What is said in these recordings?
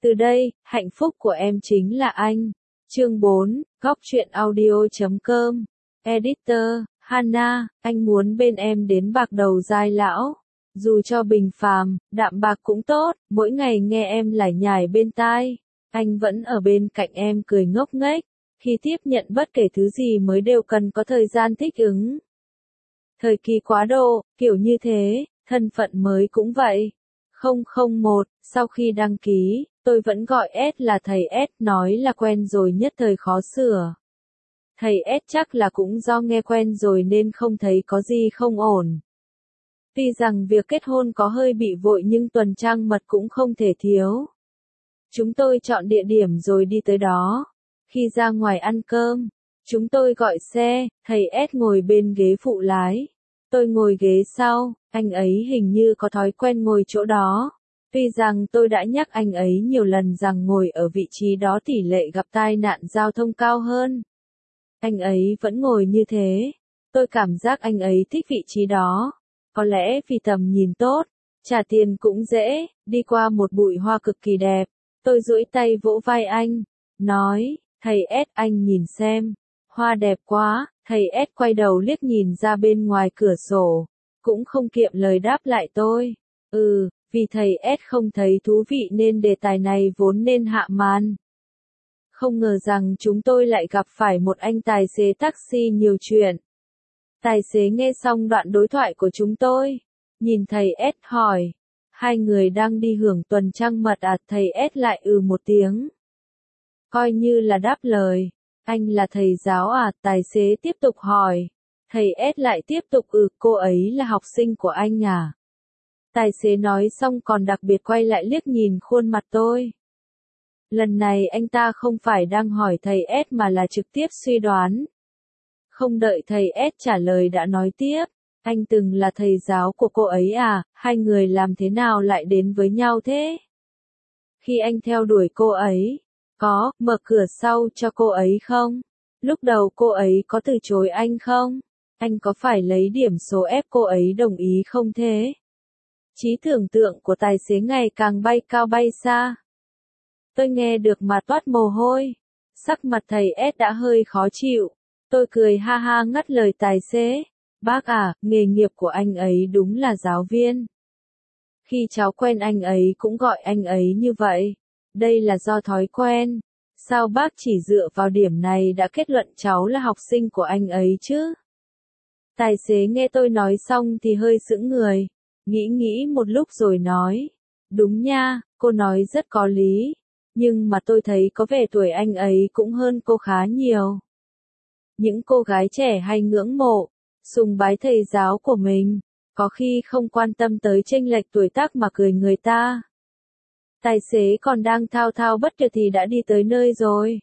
Từ đây, hạnh phúc của em chính là anh. Chương 4, góc truyện audio.com. Editor, Hana, anh muốn bên em đến bạc đầu dai lão. Dù cho bình phàm, đạm bạc cũng tốt, mỗi ngày nghe em lải nhải bên tai. Anh vẫn ở bên cạnh em cười ngốc nghếch. Khi tiếp nhận bất kể thứ gì mới đều cần có thời gian thích ứng. Thời kỳ quá độ, kiểu như thế, thân phận mới cũng vậy. 001, sau khi đăng ký, tôi vẫn gọi S là thầy S, nói là quen rồi nhất thời khó sửa. Thầy S chắc là cũng do nghe quen rồi nên không thấy có gì không ổn. Tuy rằng việc kết hôn có hơi bị vội nhưng tuần trăng mật cũng không thể thiếu. Chúng tôi chọn địa điểm rồi đi tới đó. Khi ra ngoài ăn cơm, chúng tôi gọi xe, thầy S ngồi bên ghế phụ lái. Tôi ngồi ghế sau, anh ấy hình như có thói quen ngồi chỗ đó. Tuy rằng tôi đã nhắc anh ấy nhiều lần rằng ngồi ở vị trí đó tỷ lệ gặp tai nạn giao thông cao hơn. Anh ấy vẫn ngồi như thế. Tôi cảm giác anh ấy thích vị trí đó. Có lẽ vì tầm nhìn tốt, trả tiền cũng dễ, đi qua một bụi hoa cực kỳ đẹp. Tôi duỗi tay vỗ vai anh, nói, thầy S anh nhìn xem, hoa đẹp quá, thầy S quay đầu liếc nhìn ra bên ngoài cửa sổ, cũng không kiệm lời đáp lại tôi. Vì thầy S không thấy thú vị nên đề tài này vốn nên hạ màn. Không ngờ rằng chúng tôi lại gặp phải một anh tài xế taxi nhiều chuyện. Tài xế nghe xong đoạn đối thoại của chúng tôi, nhìn thầy S hỏi, hai người đang đi hưởng tuần trăng mật à? Thầy S lại một tiếng. Coi như là đáp lời, anh là thầy giáo à? Tài xế tiếp tục hỏi, thầy S lại tiếp tục cô ấy là học sinh của anh à? Tài xế nói xong còn đặc biệt quay lại liếc nhìn khuôn mặt tôi. Lần này anh ta không phải đang hỏi thầy S mà là trực tiếp suy đoán. Không đợi thầy S trả lời đã nói tiếp, anh từng là thầy giáo của cô ấy à, hai người làm thế nào lại đến với nhau thế? Khi anh theo đuổi cô ấy, có mở cửa sau cho cô ấy không? Lúc đầu cô ấy có từ chối anh không? Anh có phải lấy điểm số ép cô ấy đồng ý không thế? Trí tưởng tượng của tài xế ngày càng bay cao bay xa. Tôi nghe được mà toát mồ hôi. Sắc mặt thầy S đã hơi khó chịu. Tôi cười ha ha ngắt lời tài xế. Bác à, nghề nghiệp của anh ấy đúng là giáo viên. Khi cháu quen anh ấy cũng gọi anh ấy như vậy. Đây là do thói quen. Sao bác chỉ dựa vào điểm này đã kết luận cháu là học sinh của anh ấy chứ? Tài xế nghe tôi nói xong thì hơi sững người. Nghĩ một lúc rồi nói. Đúng nha, cô nói rất có lý. Nhưng mà tôi thấy có vẻ tuổi anh ấy cũng hơn cô khá nhiều. Những cô gái trẻ hay ngưỡng mộ, sùng bái thầy giáo của mình, có khi không quan tâm tới chênh lệch tuổi tác mà cười người ta. Tài xế còn đang thao thao bất tuyệt thì đã đi tới nơi rồi.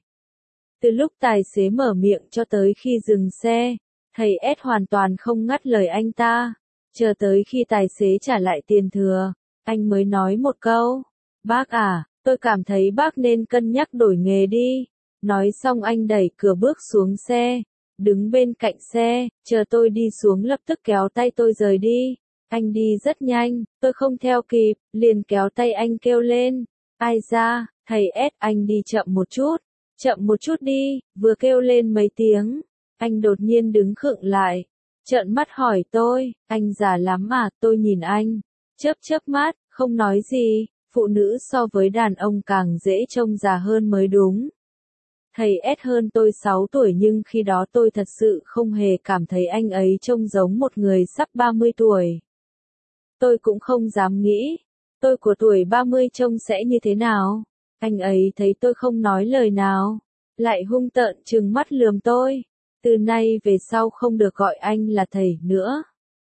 Từ lúc tài xế mở miệng cho tới khi dừng xe, thầy S hoàn toàn không ngắt lời anh ta. Chờ tới khi tài xế trả lại tiền thừa, anh mới nói một câu. Bác à, tôi cảm thấy bác nên cân nhắc đổi nghề đi. Nói xong anh đẩy cửa bước xuống xe. Đứng bên cạnh xe, chờ tôi đi xuống lập tức kéo tay tôi rời đi. Anh đi rất nhanh, tôi không theo kịp, liền kéo tay anh kêu lên. Ai ra, thầy S anh đi chậm một chút đi, vừa kêu lên mấy tiếng. Anh đột nhiên đứng khựng lại, trợn mắt hỏi tôi, anh già lắm à? Tôi nhìn anh, chớp mắt, không nói gì, phụ nữ so với đàn ông càng dễ trông già hơn mới đúng. Thầy S hơn tôi 6 tuổi nhưng khi đó tôi thật sự không hề cảm thấy anh ấy trông giống một người sắp 30 tuổi. Tôi cũng không dám nghĩ, tôi của tuổi 30 trông sẽ như thế nào. Anh ấy thấy tôi không nói lời nào, lại hung tợn trừng mắt lườm tôi. Từ nay về sau không được gọi anh là thầy nữa.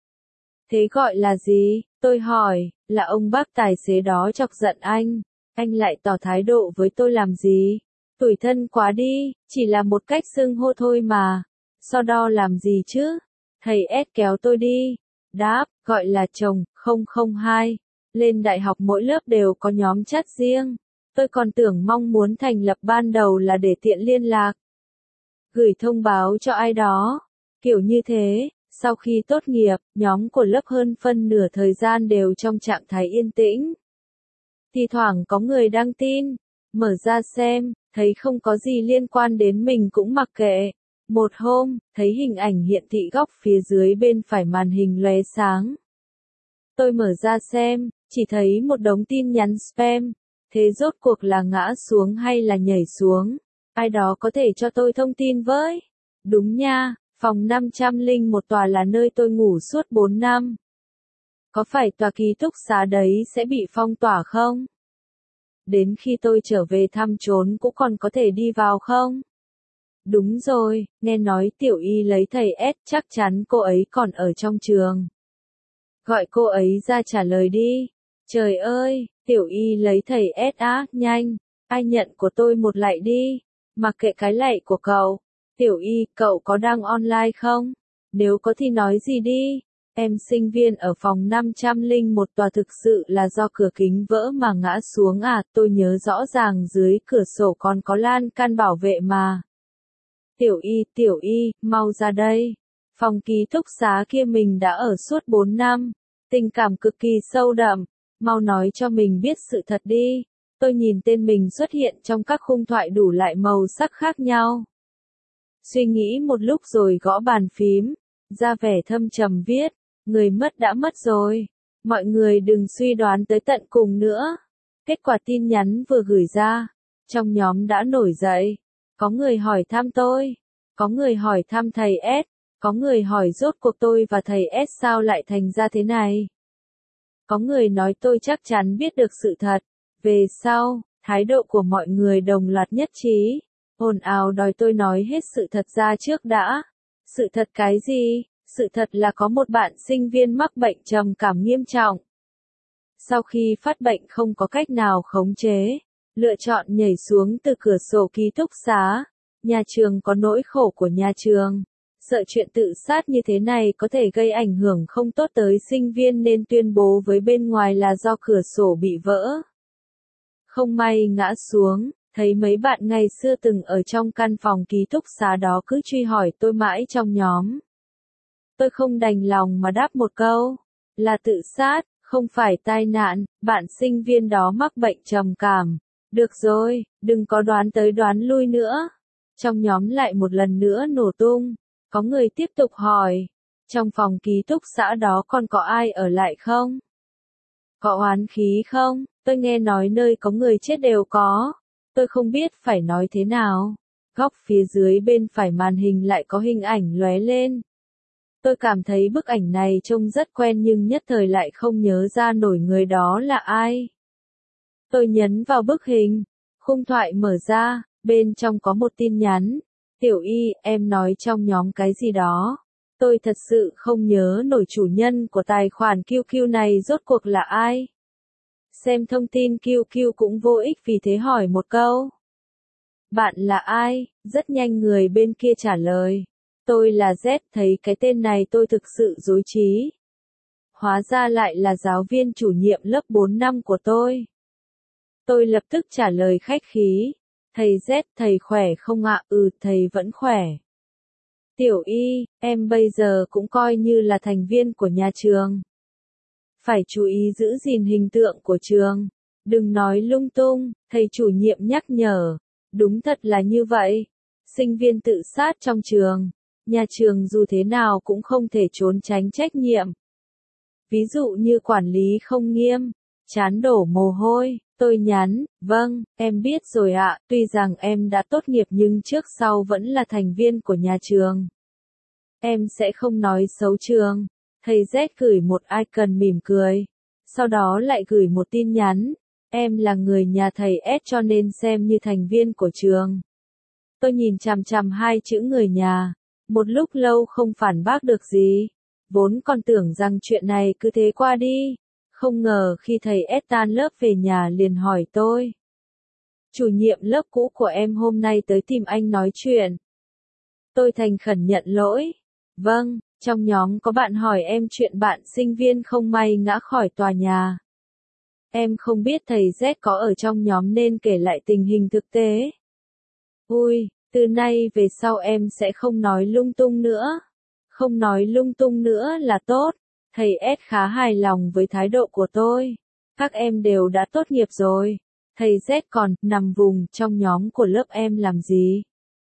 Thế gọi là gì? Tôi hỏi, là ông bác tài xế đó chọc giận anh lại tỏ thái độ với tôi làm gì? Tủi thân quá đi, chỉ là một cách xưng hô thôi mà. So đo làm gì chứ? Thầy S kéo tôi đi. Đáp, gọi là chồng, 002. Lên đại học mỗi lớp đều có nhóm chat riêng. Tôi còn tưởng mong muốn thành lập ban đầu là để tiện liên lạc. Gửi thông báo cho ai đó. Kiểu như thế, sau khi tốt nghiệp, nhóm của lớp hơn phân nửa thời gian đều trong trạng thái yên tĩnh. Thì thoảng có người đăng tin, Mở ra xem, thấy không có gì liên quan đến mình cũng mặc kệ. Một hôm, thấy hình ảnh hiện thị góc phía dưới bên phải màn hình lóe sáng. Tôi mở ra xem, chỉ thấy một đống tin nhắn spam. Thế rốt cuộc là ngã xuống hay là nhảy xuống? Ai đó có thể cho tôi thông tin với? Đúng nha, phòng 501 tòa là nơi tôi ngủ suốt 4 năm. Có phải tòa ký túc xá đấy sẽ bị phong tỏa không? Đến khi tôi trở về thăm trốn cũng còn có thể đi vào không? Đúng rồi, nghe nói Tiểu Y lấy thầy S, chắc chắn cô ấy còn ở trong trường. Gọi cô ấy ra trả lời đi. Trời ơi, Tiểu Y lấy thầy S á, nhanh, ai nhận của tôi một lạy đi. Mặc kệ cái lạy của cậu. Tiểu Y, cậu có đang online không? Nếu có thì nói gì đi. Em sinh viên ở phòng 501 tòa thực sự là do cửa kính vỡ mà ngã xuống à, tôi nhớ rõ ràng dưới cửa sổ còn có lan can bảo vệ mà. Tiểu Y, mau ra đây. Phòng ký túc xá kia mình đã ở suốt 4 năm. Tình cảm cực kỳ sâu đậm. Mau nói cho mình biết sự thật đi. Tôi nhìn tên mình xuất hiện trong các khung thoại đủ loại màu sắc khác nhau. Suy nghĩ một lúc rồi gõ bàn phím. Ra vẻ thâm trầm viết. Người mất đã mất rồi. Mọi người đừng suy đoán tới tận cùng nữa. Kết quả tin nhắn vừa gửi ra. Trong nhóm đã nổi dậy. Có người hỏi thăm tôi. Có người hỏi thăm thầy S. Có người hỏi rốt cuộc tôi và thầy S sao lại thành ra thế này. Có người nói tôi chắc chắn biết được sự thật. Về sau, thái độ của mọi người đồng loạt nhất trí. Ồn ào đòi tôi nói hết sự thật ra trước đã. Sự thật cái gì? Sự thật là có một bạn sinh viên mắc bệnh trầm cảm nghiêm trọng. Sau khi phát bệnh không có cách nào khống chế, lựa chọn nhảy xuống từ cửa sổ ký túc xá. Nhà trường có nỗi khổ của nhà trường. Sợ chuyện tự sát như thế này có thể gây ảnh hưởng không tốt tới sinh viên nên tuyên bố với bên ngoài là do cửa sổ bị vỡ. Không may ngã xuống, thấy mấy bạn ngày xưa từng ở trong căn phòng ký túc xá đó cứ truy hỏi tôi mãi trong nhóm. Tôi không đành lòng mà đáp một câu, là tự sát, không phải tai nạn, bạn sinh viên đó mắc bệnh trầm cảm. Được rồi, đừng có đoán tới đoán lui nữa. Trong nhóm lại một lần nữa nổ tung, có người tiếp tục hỏi, trong phòng ký túc xá đó còn có ai ở lại không? Có oán khí không? Tôi nghe nói nơi có người chết đều có. Tôi không biết phải nói thế nào. Góc phía dưới bên phải màn hình lại có hình ảnh lóe lên. Tôi cảm thấy bức ảnh này trông rất quen nhưng nhất thời lại không nhớ ra nổi người đó là ai. Tôi nhấn vào bức hình, khung thoại mở ra, bên trong có một tin nhắn. Tiểu Y, em nói trong nhóm cái gì đó. Tôi thật sự không nhớ nổi chủ nhân của tài khoản QQ này rốt cuộc là ai. Xem thông tin QQ cũng vô ích vì thế hỏi một câu. Bạn là ai? Rất nhanh người bên kia trả lời. Tôi là Z, thấy cái tên này tôi thực sự rối trí. Hóa ra lại là giáo viên chủ nhiệm lớp 4 năm của tôi. Tôi lập tức trả lời khách khí. Thầy Z, thầy khỏe không ạ? Ừ, thầy vẫn khỏe. Tiểu Y, em bây giờ cũng coi như là thành viên của nhà trường. Phải chú ý giữ gìn hình tượng của trường. Đừng nói lung tung, thầy chủ nhiệm nhắc nhở. Đúng thật là như vậy. Sinh viên tự sát trong trường. Nhà trường dù thế nào cũng không thể trốn tránh trách nhiệm. Ví dụ như quản lý không nghiêm, chán đổ mồ hôi, tôi nhắn, vâng, em biết rồi ạ, tuy rằng em đã tốt nghiệp nhưng trước sau vẫn là thành viên của nhà trường. Em sẽ không nói xấu trường. Thầy Z gửi một icon mỉm cười. Sau đó lại gửi một tin nhắn. Em là người nhà thầy S cho nên xem như thành viên của trường. Tôi nhìn chằm chằm hai chữ người nhà. Một lúc lâu không phản bác được gì. Vốn còn tưởng rằng chuyện này cứ thế qua đi. Không ngờ khi thầy S tan lớp về nhà liền hỏi tôi. Chủ nhiệm lớp cũ của em hôm nay tới tìm anh nói chuyện. Tôi thành khẩn nhận lỗi. Vâng, trong nhóm có bạn hỏi em chuyện bạn sinh viên không may ngã khỏi tòa nhà. Em không biết thầy Z có ở trong nhóm nên kể lại tình hình thực tế. Ui, từ nay về sau em sẽ không nói lung tung nữa. Không nói lung tung nữa là tốt. Thầy S khá hài lòng với thái độ của tôi. Các em đều đã tốt nghiệp rồi. Thầy Z còn nằm vùng trong nhóm của lớp em làm gì?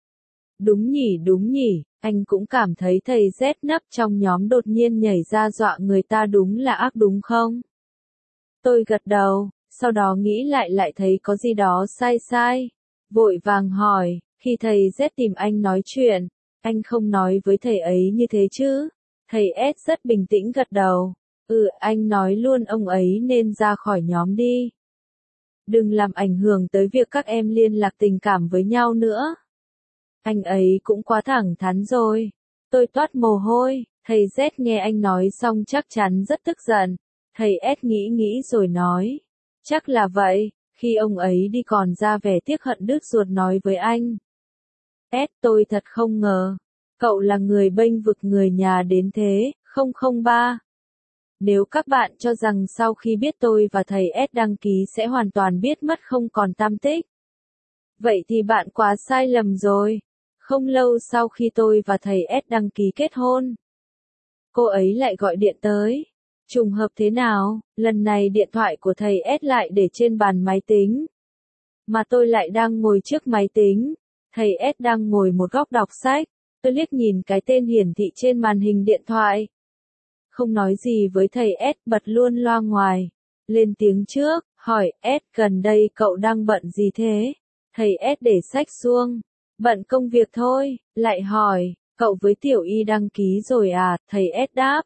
Đúng nhỉ, anh cũng cảm thấy thầy Z nấp trong nhóm đột nhiên nhảy ra dọa người ta đúng là ác đúng không? Tôi gật đầu, sau đó nghĩ lại thấy có gì đó sai. Vội vàng hỏi, khi thầy Z tìm anh nói chuyện, anh không nói với thầy ấy như thế chứ? Thầy S rất bình tĩnh gật đầu. Anh nói luôn ông ấy nên ra khỏi nhóm đi. Đừng làm ảnh hưởng tới việc các em liên lạc tình cảm với nhau nữa. Anh ấy cũng quá thẳng thắn rồi. Tôi toát mồ hôi, thầy Z nghe anh nói xong chắc chắn rất tức giận. Thầy S nghĩ rồi nói. Chắc là vậy, khi ông ấy đi còn ra vẻ tiếc hận đứt ruột nói với anh. Tôi thật không ngờ. Cậu là người bênh vực người nhà đến thế, 003. Nếu các bạn cho rằng sau khi biết tôi và thầy S đăng ký sẽ hoàn toàn biết mất không còn tăm tích. Vậy thì bạn quá sai lầm rồi. Không lâu sau khi tôi và thầy S đăng ký kết hôn, cô ấy lại gọi điện tới. Trùng hợp thế nào, lần này điện thoại của thầy S lại để trên bàn máy tính. Mà tôi lại đang ngồi trước máy tính. Thầy S đang ngồi một góc đọc sách. Tôi liếc nhìn cái tên hiển thị trên màn hình điện thoại. Không nói gì với thầy S, bật luôn loa ngoài. Lên tiếng trước, hỏi S gần đây cậu đang bận gì thế? Thầy S để sách xuông. Bận công việc thôi, lại hỏi, cậu với Tiểu Y đăng ký rồi à? Thầy S đáp.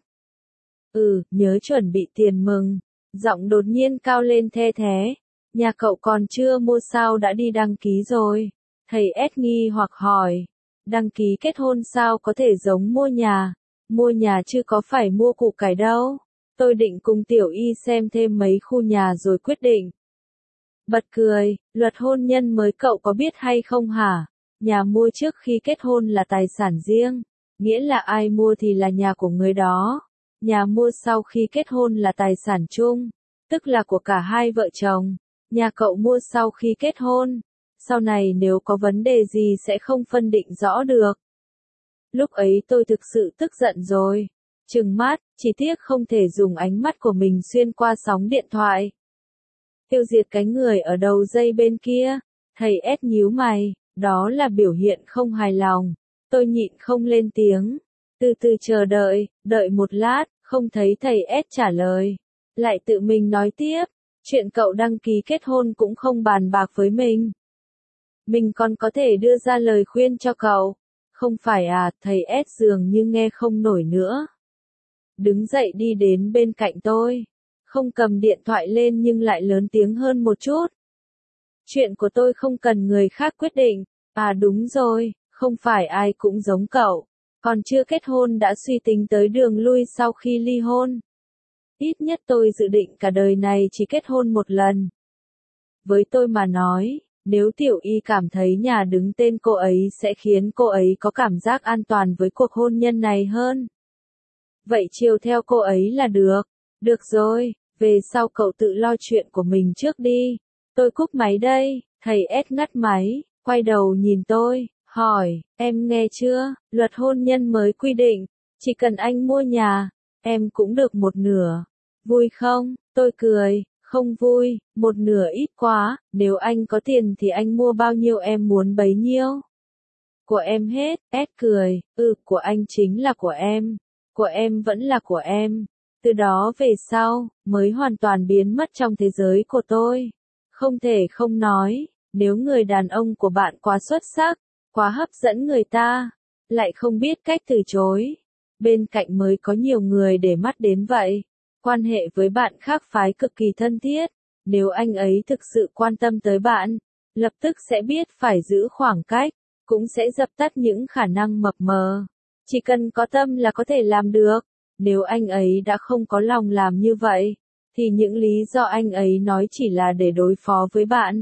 Nhớ chuẩn bị tiền mừng. Giọng đột nhiên cao lên the thế. Nhà cậu còn chưa mua sao đã đi đăng ký rồi? Thầy S nghi hoặc hỏi. Đăng ký kết hôn sao có thể giống mua nhà? Mua nhà chứ có phải mua củ cải đâu. Tôi định cùng Tiểu Y xem thêm mấy khu nhà rồi quyết định. Bật cười, luật hôn nhân mới cậu có biết hay không hả? Nhà mua trước khi kết hôn là tài sản riêng, nghĩa là ai mua thì là nhà của người đó. Nhà mua sau khi kết hôn là tài sản chung, tức là của cả hai vợ chồng. Nhà cậu mua sau khi kết hôn, sau này nếu có vấn đề gì sẽ không phân định rõ được. Lúc ấy tôi thực sự tức giận rồi. Trừng mắt, chỉ tiếc không thể dùng ánh mắt của mình xuyên qua sóng điện thoại. Tiêu diệt cái người ở đầu dây bên kia. Thầy S nhíu mày, đó là biểu hiện không hài lòng. Tôi nhịn không lên tiếng. Từ từ chờ đợi một lát, không thấy thầy S trả lời. Lại tự mình nói tiếp, chuyện cậu đăng ký kết hôn cũng không bàn bạc với mình. Mình còn có thể đưa ra lời khuyên cho cậu. Không phải à, thầy S dường như nghe không nổi nữa. Đứng dậy đi đến bên cạnh tôi. Không cầm điện thoại lên nhưng lại lớn tiếng hơn một chút. Chuyện của tôi không cần người khác quyết định. À đúng rồi, không phải ai cũng giống cậu. Còn chưa kết hôn đã suy tính tới đường lui sau khi ly hôn. Ít nhất tôi dự định cả đời này chỉ kết hôn một lần. Với tôi mà nói, nếu Tiểu Y cảm thấy nhà đứng tên cô ấy sẽ khiến cô ấy có cảm giác an toàn với cuộc hôn nhân này hơn. Vậy chiều theo cô ấy là được. Được rồi, về sau cậu tự lo chuyện của mình trước đi. Tôi cúp máy đây, thầy S ngắt máy, quay đầu nhìn tôi, hỏi, em nghe chưa, luật hôn nhân mới quy định, chỉ cần anh mua nhà, em cũng được một nửa. Vui không? Tôi cười, không vui, một nửa ít quá, nếu anh có tiền thì anh mua bao nhiêu em muốn bấy nhiêu. Của em hết, S cười, của anh chính là của em vẫn là của em. Từ đó về sau, mới hoàn toàn biến mất trong thế giới của tôi. Không thể không nói, nếu người đàn ông của bạn quá xuất sắc, quá hấp dẫn người ta, lại không biết cách từ chối. Bên cạnh mới có nhiều người để mắt đến vậy. Quan hệ với bạn khác phái cực kỳ thân thiết. Nếu anh ấy thực sự quan tâm tới bạn, lập tức sẽ biết phải giữ khoảng cách, cũng sẽ dập tắt những khả năng mập mờ. Chỉ cần có tâm là có thể làm được. Nếu anh ấy đã không có lòng làm như vậy, thì những lý do anh ấy nói chỉ là để đối phó với bạn.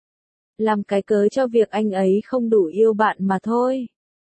Làm cái cớ cho việc anh ấy không đủ yêu bạn mà thôi.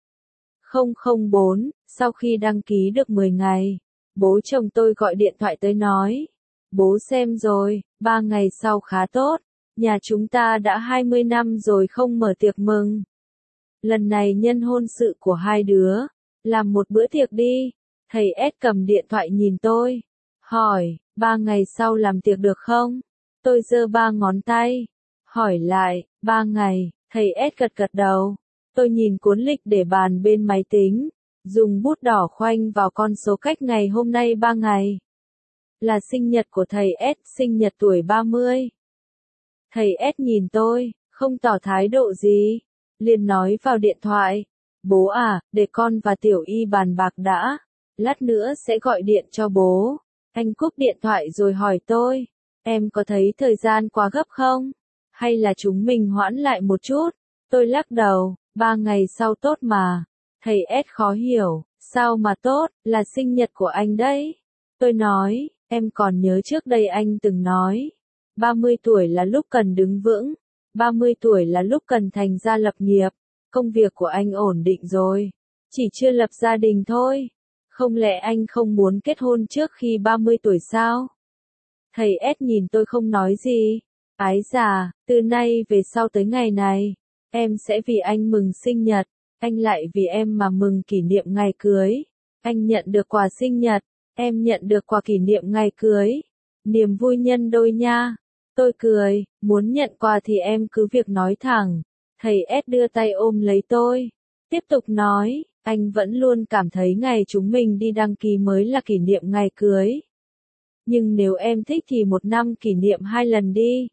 004, sau khi đăng ký được 10 ngày, bố chồng tôi gọi điện thoại tới nói. Bố xem rồi, 3 ngày sau khá tốt, nhà chúng ta đã 20 năm rồi không mở tiệc mừng. Lần này nhân hôn sự của hai đứa, làm một bữa tiệc đi. Thầy S cầm điện thoại nhìn tôi, hỏi, 3 ngày sau làm tiệc được không? Tôi giơ 3 ngón tay, Hỏi lại, 3 ngày, thầy S gật gật đầu. Tôi nhìn cuốn lịch để bàn bên máy tính, dùng bút đỏ khoanh vào con số cách ngày hôm nay 3 ngày. Là sinh nhật của thầy S, sinh nhật tuổi 30. Thầy S nhìn tôi, không tỏ thái độ gì, liền nói vào điện thoại. Bố à, để con và Tiểu Y bàn bạc đã, lát nữa sẽ gọi điện cho bố. Anh cúp điện thoại rồi hỏi tôi, em có thấy thời gian quá gấp không? Hay là chúng mình hoãn lại một chút? Tôi lắc đầu, 3 ngày sau tốt mà. Thầy S khó hiểu, sao mà tốt, là sinh nhật của anh đấy. Tôi nói, em còn nhớ trước đây anh từng nói, 30 tuổi là lúc cần đứng vững, 30 tuổi là lúc cần thành gia lập nghiệp. Công việc của anh ổn định rồi, chỉ chưa lập gia đình thôi. Không lẽ anh không muốn kết hôn trước khi 30 tuổi sao? Thầy S nhìn tôi không nói gì. Ái già, từ nay về sau tới ngày này, em sẽ vì anh mừng sinh nhật, anh lại vì em mà mừng kỷ niệm ngày cưới. Anh nhận được quà sinh nhật, em nhận được quà kỷ niệm ngày cưới. Niềm vui nhân đôi nha. Tôi cười, muốn nhận quà thì em cứ việc nói thẳng. Thầy S đưa tay ôm lấy tôi, tiếp tục nói, anh vẫn luôn cảm thấy ngày chúng mình đi đăng ký mới là kỷ niệm ngày cưới. Nhưng nếu em thích thì 1 năm kỷ niệm 2 lần đi.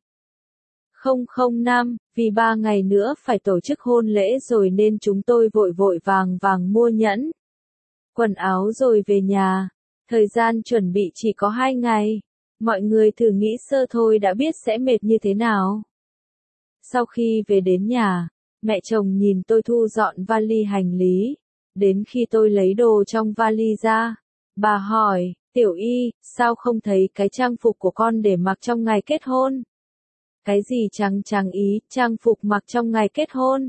005, vì 3 ngày nữa phải tổ chức hôn lễ rồi nên chúng tôi vội vội vàng vàng mua nhẫn, quần áo rồi về nhà. Thời gian chuẩn bị chỉ có 2 ngày. Mọi người thử nghĩ sơ thôi đã biết sẽ mệt như thế nào. Sau khi về đến nhà, mẹ chồng nhìn tôi thu dọn vali hành lý. Đến khi tôi lấy đồ trong vali ra, bà hỏi, Tiểu Y, sao không thấy cái trang phục của con để mặc trong ngày kết hôn? Cái gì trắng trắng ý, trang phục mặc trong ngày kết hôn?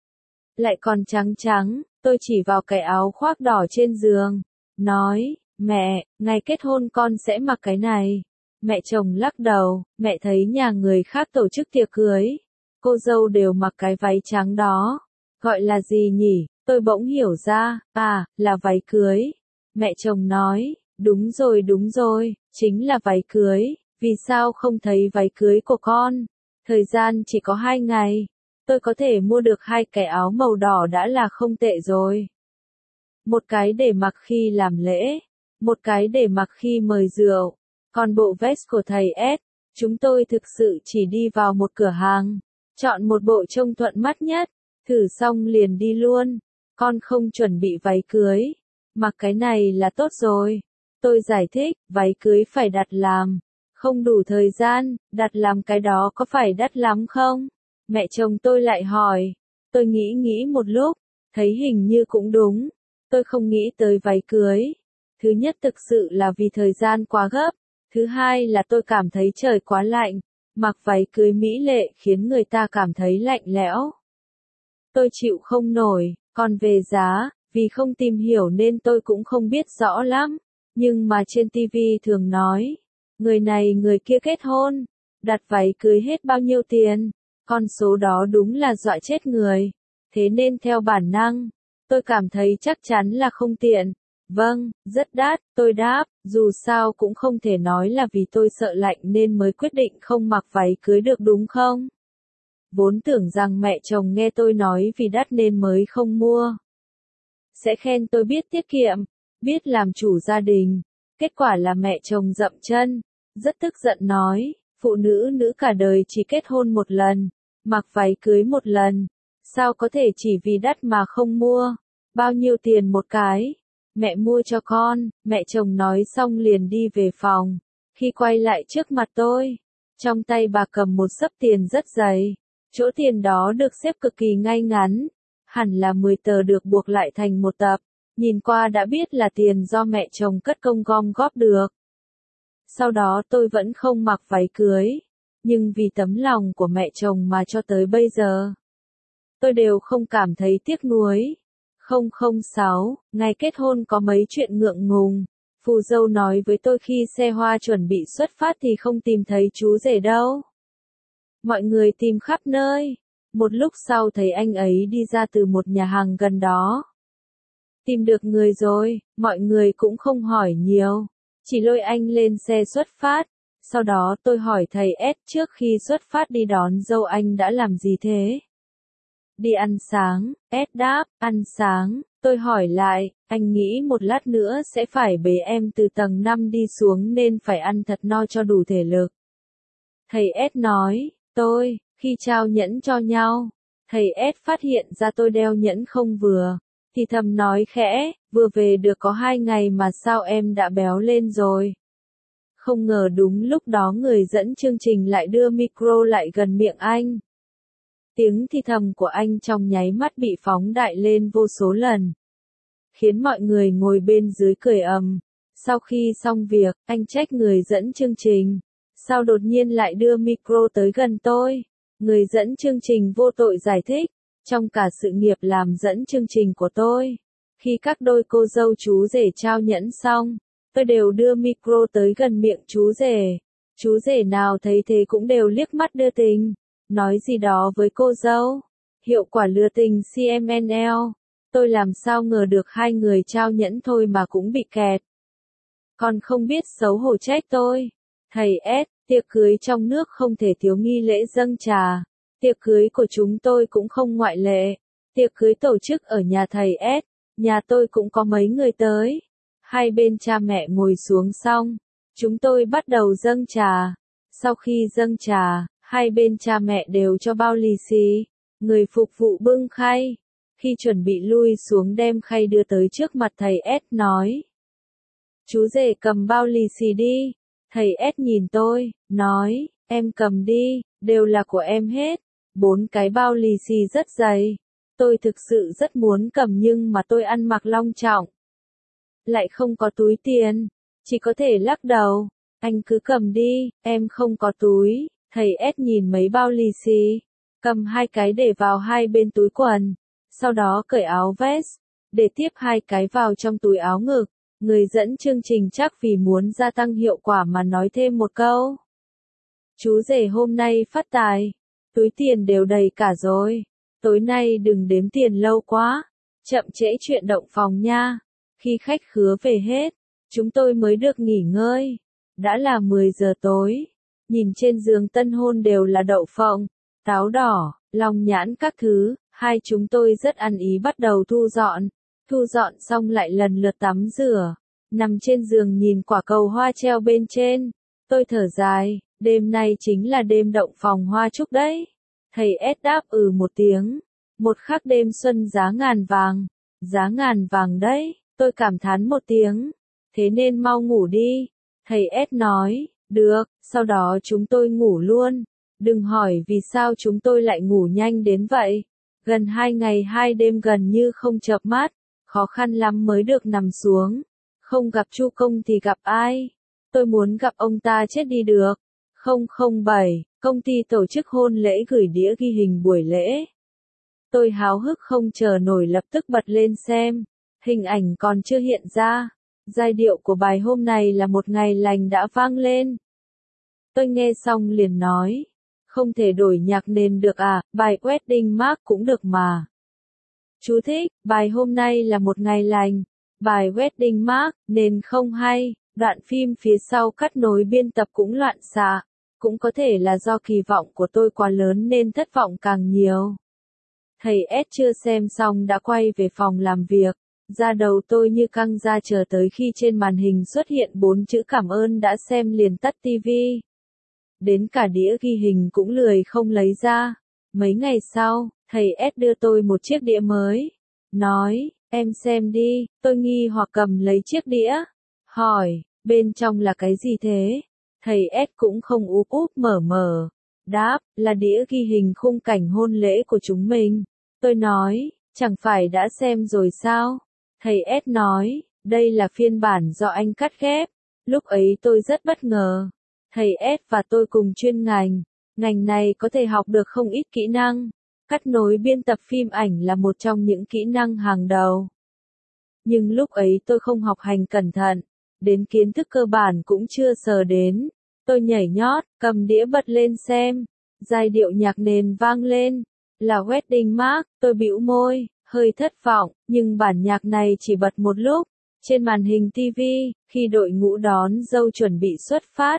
Lại còn trắng trắng, tôi chỉ vào cái áo khoác đỏ trên giường, nói, mẹ, ngày kết hôn con sẽ mặc cái này. Mẹ chồng lắc đầu, mẹ thấy nhà người khác tổ chức tiệc cưới, cô dâu đều mặc cái váy trắng đó. Gọi là gì nhỉ? Tôi bỗng hiểu ra, à, là váy cưới. Mẹ chồng nói, đúng rồi, chính là váy cưới. Vì sao không thấy váy cưới của con? Thời gian chỉ có 2 ngày. Tôi có thể mua được 2 cái áo màu đỏ đã là không tệ rồi. Một cái để mặc khi làm lễ, một cái để mặc khi mời rượu. Còn bộ vest của thầy S, chúng tôi thực sự chỉ đi vào một cửa hàng, chọn một bộ trông thuận mắt nhất, thử xong liền đi luôn. Con không chuẩn bị váy cưới, mặc cái này là tốt rồi. Tôi giải thích, váy cưới phải đặt làm, không đủ thời gian, đặt làm cái đó có phải đắt lắm không? Mẹ chồng tôi lại hỏi, tôi nghĩ một lúc, thấy hình như cũng đúng. Tôi không nghĩ tới váy cưới. Thứ nhất thực sự là vì thời gian quá gấp. Thứ hai là tôi cảm thấy trời quá lạnh, mặc váy cưới mỹ lệ khiến người ta cảm thấy lạnh lẽo. Tôi chịu không nổi, còn về giá, vì không tìm hiểu nên tôi cũng không biết rõ lắm, nhưng mà trên TV thường nói, người này người kia kết hôn, đặt váy cưới hết bao nhiêu tiền, con số đó đúng là dọa chết người, thế nên theo bản năng, tôi cảm thấy chắc chắn là không tiện. Vâng, rất đắt, tôi đáp, dù sao cũng không thể nói là vì tôi sợ lạnh nên mới quyết định không mặc váy cưới được đúng không? Vốn tưởng rằng mẹ chồng nghe tôi nói vì đắt nên mới không mua. Sẽ khen tôi biết tiết kiệm, biết làm chủ gia đình. Kết quả là mẹ chồng dậm chân, rất tức giận nói, phụ nữ cả đời chỉ kết hôn một lần, mặc váy cưới một lần, sao có thể chỉ vì đắt mà không mua? Bao nhiêu tiền một cái? Mẹ mua cho con, mẹ chồng nói xong liền đi về phòng. Khi quay lại trước mặt tôi, trong tay bà cầm một xấp tiền rất dày. Chỗ tiền đó được xếp cực kỳ ngay ngắn, hẳn là 10 tờ được buộc lại thành một tập. Nhìn qua đã biết là tiền do mẹ chồng cất công gom góp được. Sau đó tôi vẫn không mặc váy cưới, nhưng vì tấm lòng của mẹ chồng mà cho tới bây giờ, tôi đều không cảm thấy tiếc nuối. 006, ngày kết hôn có mấy chuyện ngượng ngùng. Phù dâu nói với tôi khi xe hoa chuẩn bị xuất phát thì không tìm thấy chú rể đâu. Mọi người tìm khắp nơi. Một lúc sau thấy anh ấy đi ra từ một nhà hàng gần đó. Tìm được người rồi, mọi người cũng không hỏi nhiều. Chỉ lôi anh lên xe xuất phát. Sau đó tôi hỏi thầy S trước khi xuất phát đi đón dâu anh đã làm gì thế? Đi ăn sáng, S đáp, ăn sáng. Tôi hỏi lại, anh nghĩ một lát nữa sẽ phải bế em từ tầng 5 đi xuống nên phải ăn thật no cho đủ thể lực. Thầy S nói, khi trao nhẫn cho nhau, thầy S phát hiện ra tôi đeo nhẫn không vừa, thì thầm nói khẽ, vừa về được có 2 ngày mà sao em đã béo lên rồi. Không ngờ đúng lúc đó người dẫn chương trình lại đưa micro lại gần miệng anh. Tiếng thì thầm của anh trong nháy mắt bị phóng đại lên vô số lần, khiến mọi người ngồi bên dưới cười ầm. Sau khi xong việc, anh trách người dẫn chương trình, sao đột nhiên lại đưa micro tới gần tôi. Người dẫn chương trình vô tội giải thích, trong cả sự nghiệp làm dẫn chương trình của tôi, khi các đôi cô dâu chú rể trao nhẫn xong, tôi đều đưa micro tới gần miệng chú rể. Chú rể nào thấy thế cũng đều liếc mắt đưa tình, nói gì đó với cô dâu. Hiệu quả lừa tình CMNL. Tôi làm sao ngờ được 2 người trao nhẫn thôi mà cũng bị kẹt. Còn không biết xấu hổ trách tôi. Thầy S, tiệc cưới trong nước không thể thiếu nghi lễ dâng trà. Tiệc cưới của chúng tôi cũng không ngoại lệ. Tiệc cưới tổ chức ở nhà thầy S, nhà tôi cũng có mấy người tới. Hai bên cha mẹ ngồi xuống xong, chúng tôi bắt đầu dâng trà. Sau khi dâng trà, hai bên cha mẹ đều cho bao lì xì. Người phục vụ bưng khay. Khi chuẩn bị lui xuống đem khay đưa tới trước mặt thầy S nói. Chú rể cầm bao lì xì đi. Thầy S nhìn tôi, nói, em cầm đi, đều là của em hết. 4 cái bao lì xì rất dày. Tôi thực sự rất muốn cầm nhưng mà tôi ăn mặc long trọng. Lại không có túi tiền, chỉ có thể lắc đầu. Anh cứ cầm đi, em không có túi. Thầy S nhìn mấy bao lì xì, cầm 2 cái để vào hai bên túi quần. Sau đó cởi áo vest, để tiếp 2 cái vào trong túi áo ngực. Người dẫn chương trình chắc vì muốn gia tăng hiệu quả mà nói thêm một câu. Chú rể hôm nay phát tài, túi tiền đều đầy cả rồi. Tối nay đừng đếm tiền lâu quá, chậm trễ chuyện động phòng nha. Khi khách khứa về hết, chúng tôi mới được nghỉ ngơi. Đã là 10 giờ tối, nhìn trên giường tân hôn đều là đậu phộng, táo đỏ, long nhãn các thứ. Hai chúng tôi rất ăn ý bắt đầu thu dọn xong lại lần lượt tắm rửa, nằm trên giường nhìn quả cầu hoa treo bên trên. Tôi thở dài, đêm nay chính là đêm động phòng hoa chúc đấy. Thầy S đáp một tiếng, một khắc đêm xuân giá ngàn vàng đấy. Tôi cảm thán một tiếng, thế nên mau ngủ đi. Thầy S nói, được, sau đó chúng tôi ngủ luôn. Đừng hỏi vì sao chúng tôi lại ngủ nhanh đến vậy. Gần 2 ngày 2 đêm gần như không chợp mắt, khó khăn lắm mới được nằm xuống. Không gặp Chu Công thì gặp ai? Tôi muốn gặp ông ta chết đi được. 007, công ty tổ chức hôn lễ gửi đĩa ghi hình buổi lễ. Tôi háo hức không chờ nổi lập tức bật lên xem. Hình ảnh còn chưa hiện ra. Giai điệu của bài hôm này là một ngày lành đã vang lên. Tôi nghe xong liền nói. Không thể đổi nhạc nền được à, bài Wedding Mark cũng được mà. Chú thích, bài hôm nay là một ngày lành. Bài Wedding Mark, nền không hay, đoạn phim phía sau cắt nối biên tập cũng loạn xạ. Cũng có thể là do kỳ vọng của tôi quá lớn nên thất vọng càng nhiều. Thầy S chưa xem xong đã quay về phòng làm việc. Da đầu tôi như căng ra chờ tới khi trên màn hình xuất hiện 4 chữ cảm ơn đã xem liền tắt tivi. Đến cả đĩa ghi hình cũng lười không lấy ra. Mấy ngày sau, thầy S đưa tôi một chiếc đĩa mới. Nói, em xem đi, tôi nghi hoặc cầm lấy chiếc đĩa. Hỏi, bên trong là cái gì thế? Thầy S cũng không úp úp mở mở. Đáp, là đĩa ghi hình khung cảnh hôn lễ của chúng mình. Tôi nói, chẳng phải đã xem rồi sao? Thầy S nói, đây là phiên bản do anh cắt ghép. Lúc ấy tôi rất bất ngờ. Thầy S và tôi cùng chuyên ngành. Ngành này có thể học được không ít kỹ năng. Cắt nối biên tập phim ảnh là một trong những kỹ năng hàng đầu. Nhưng lúc ấy tôi không học hành cẩn thận. Đến kiến thức cơ bản cũng chưa sờ đến. Tôi nhảy nhót, cầm đĩa bật lên xem. Giai điệu nhạc nền vang lên. Là Wedding Mark, tôi bĩu môi, hơi thất vọng, nhưng bản nhạc này chỉ bật một lúc. Trên màn hình TV, khi đội ngũ đón dâu chuẩn bị xuất phát,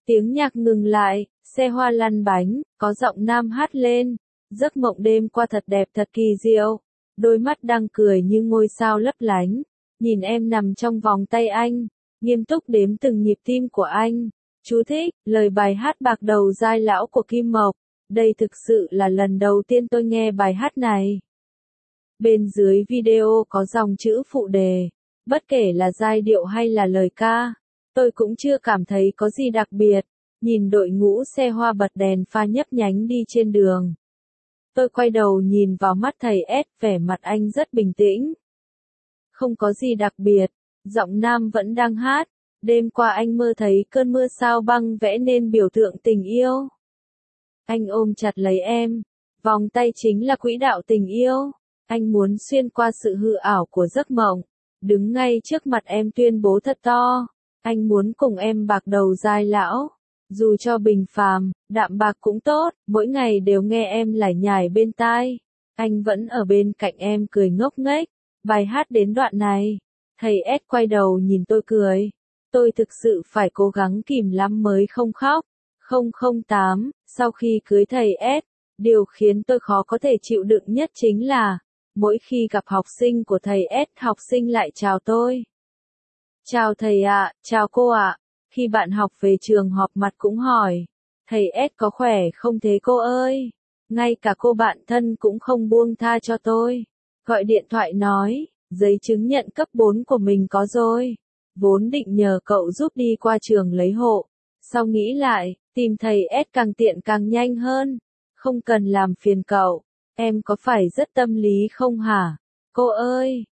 Tiếng nhạc ngừng lại, xe hoa lăn bánh, có giọng nam hát lên. Giấc mộng đêm qua thật đẹp thật kỳ diệu. Đôi mắt đang cười như ngôi sao lấp lánh. Nhìn em nằm trong vòng tay anh. Nghiêm túc đếm từng nhịp tim của anh. Chú thích, lời bài hát Bạc Đầu Giai Lão của Kim Mộc. Đây thực sự là lần đầu tiên tôi nghe bài hát này. Bên dưới video có dòng chữ phụ đề. Bất kể là giai điệu hay là lời ca, tôi cũng chưa cảm thấy có gì đặc biệt. Nhìn đội ngũ xe hoa bật đèn pha nhấp nhánh đi trên đường. Tôi quay đầu nhìn vào mắt thầy S, vẻ mặt anh rất bình tĩnh. Không có gì đặc biệt, giọng nam vẫn đang hát. Đêm qua anh mơ thấy cơn mưa sao băng vẽ nên biểu tượng tình yêu. Anh ôm chặt lấy em, vòng tay chính là quỹ đạo tình yêu. Anh muốn xuyên qua sự hư ảo của giấc mộng, đứng ngay trước mặt em tuyên bố thật to. Anh muốn cùng em bạc đầu giai lão. Dù cho bình phàm, đạm bạc cũng tốt, mỗi ngày đều nghe em lải nhải bên tai. Anh vẫn ở bên cạnh em cười ngốc nghếch. Bài hát đến đoạn này, thầy S quay đầu nhìn tôi cười. Tôi thực sự phải cố gắng kìm lắm mới không khóc. 008, sau khi cưới thầy S, điều khiến tôi khó có thể chịu đựng nhất chính là, mỗi khi gặp học sinh của thầy S, học sinh lại chào tôi. Chào thầy ạ, chào cô ạ. Khi bạn học về trường họp mặt cũng hỏi, thầy S có khỏe không thế cô ơi? Ngay cả cô bạn thân cũng không buông tha cho tôi. Gọi điện thoại nói, giấy chứng nhận cấp 4 của mình có rồi. Vốn định nhờ cậu giúp đi qua trường lấy hộ. Sau nghĩ lại, tìm thầy S càng tiện càng nhanh hơn. Không cần làm phiền cậu. Em có phải rất tâm lý không hả? Cô ơi,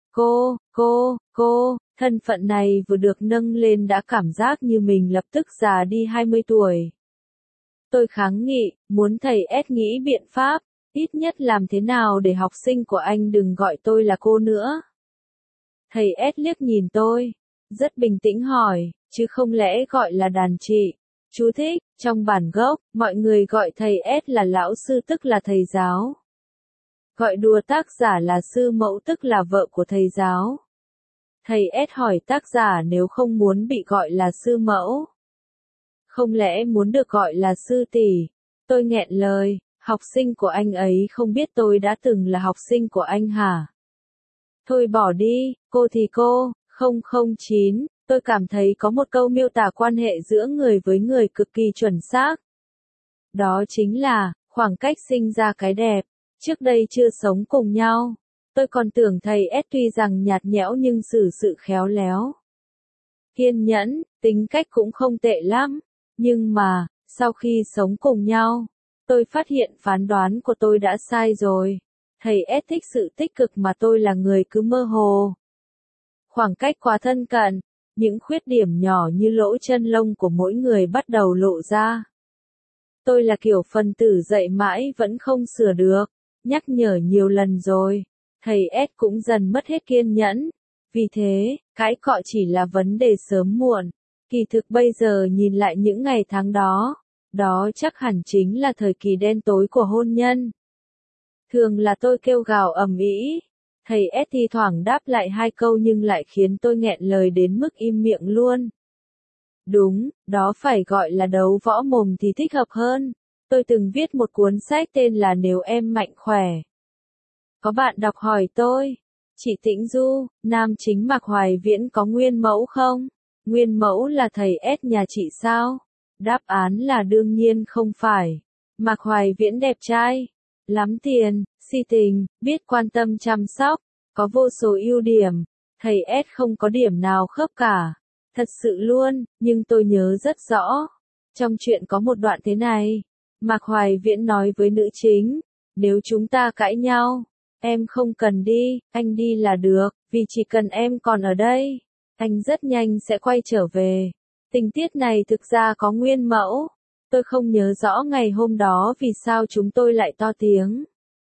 cô, thân phận này vừa được nâng lên đã cảm giác như mình lập tức già đi 20 tuổi. Tôi kháng nghị, muốn thầy S nghĩ biện pháp, ít nhất làm thế nào để học sinh của anh đừng gọi tôi là cô nữa. Thầy S liếc nhìn tôi, rất bình tĩnh hỏi, chứ không lẽ gọi là đàn chị. Chú thích, trong bản gốc, mọi người gọi thầy S là lão sư tức là thầy giáo. Gọi đùa tác giả là sư mẫu tức là vợ của thầy giáo. Thầy S hỏi tác giả nếu không muốn bị gọi là sư mẫu. Không lẽ muốn được gọi là sư tỷ? Tôi nghẹn lời, học sinh của anh ấy không biết tôi đã từng là học sinh của anh hả? Thôi bỏ đi, cô thì cô, 009, tôi cảm thấy có một câu miêu tả quan hệ giữa người với người cực kỳ chuẩn xác. Đó chính là, khoảng cách sinh ra cái đẹp. Trước đây chưa sống cùng nhau, tôi còn tưởng thầy S tuy rằng nhạt nhẽo nhưng xử sự khéo léo. Kiên nhẫn, tính cách cũng không tệ lắm. Nhưng mà, sau khi sống cùng nhau, tôi phát hiện phán đoán của tôi đã sai rồi. Thầy S thích sự tích cực mà tôi là người cứ mơ hồ. Khoảng cách quá thân cận, những khuyết điểm nhỏ như lỗ chân lông của mỗi người bắt đầu lộ ra. Tôi là kiểu phần tử dạy mãi vẫn không sửa được, nhắc nhở nhiều lần rồi. Thầy S cũng dần mất hết kiên nhẫn. Vì thế, cãi cọ chỉ là vấn đề sớm muộn. Kỳ thực bây giờ nhìn lại những ngày tháng đó, đó chắc hẳn chính là thời kỳ đen tối của hôn nhân. Thường là tôi kêu gào ầm ĩ, thầy S thi thoảng đáp lại 2 câu nhưng lại khiến tôi nghẹn lời đến mức im miệng luôn. Đúng, đó phải gọi là đấu võ mồm thì thích hợp hơn. Tôi từng viết một cuốn sách tên là Nếu Em Mạnh Khỏe. Có bạn đọc hỏi tôi, chị Tĩnh Du, nam chính Mạc Hoài Viễn có nguyên mẫu không? Nguyên mẫu là thầy S nhà chị sao? Đáp án là đương nhiên không phải. Mạc Hoài Viễn đẹp trai, lắm tiền, si tình, biết quan tâm chăm sóc, có vô số ưu điểm. Thầy S không có điểm nào khớp cả. Thật sự luôn, nhưng tôi nhớ rất rõ. Trong chuyện có một đoạn thế này. Mạc Hoài Viễn nói với nữ chính, nếu chúng ta cãi nhau, em không cần đi, anh đi là được, vì chỉ cần em còn ở đây, anh rất nhanh sẽ quay trở về. Tình tiết này thực ra có nguyên mẫu. Tôi không nhớ rõ ngày hôm đó vì sao chúng tôi lại to tiếng.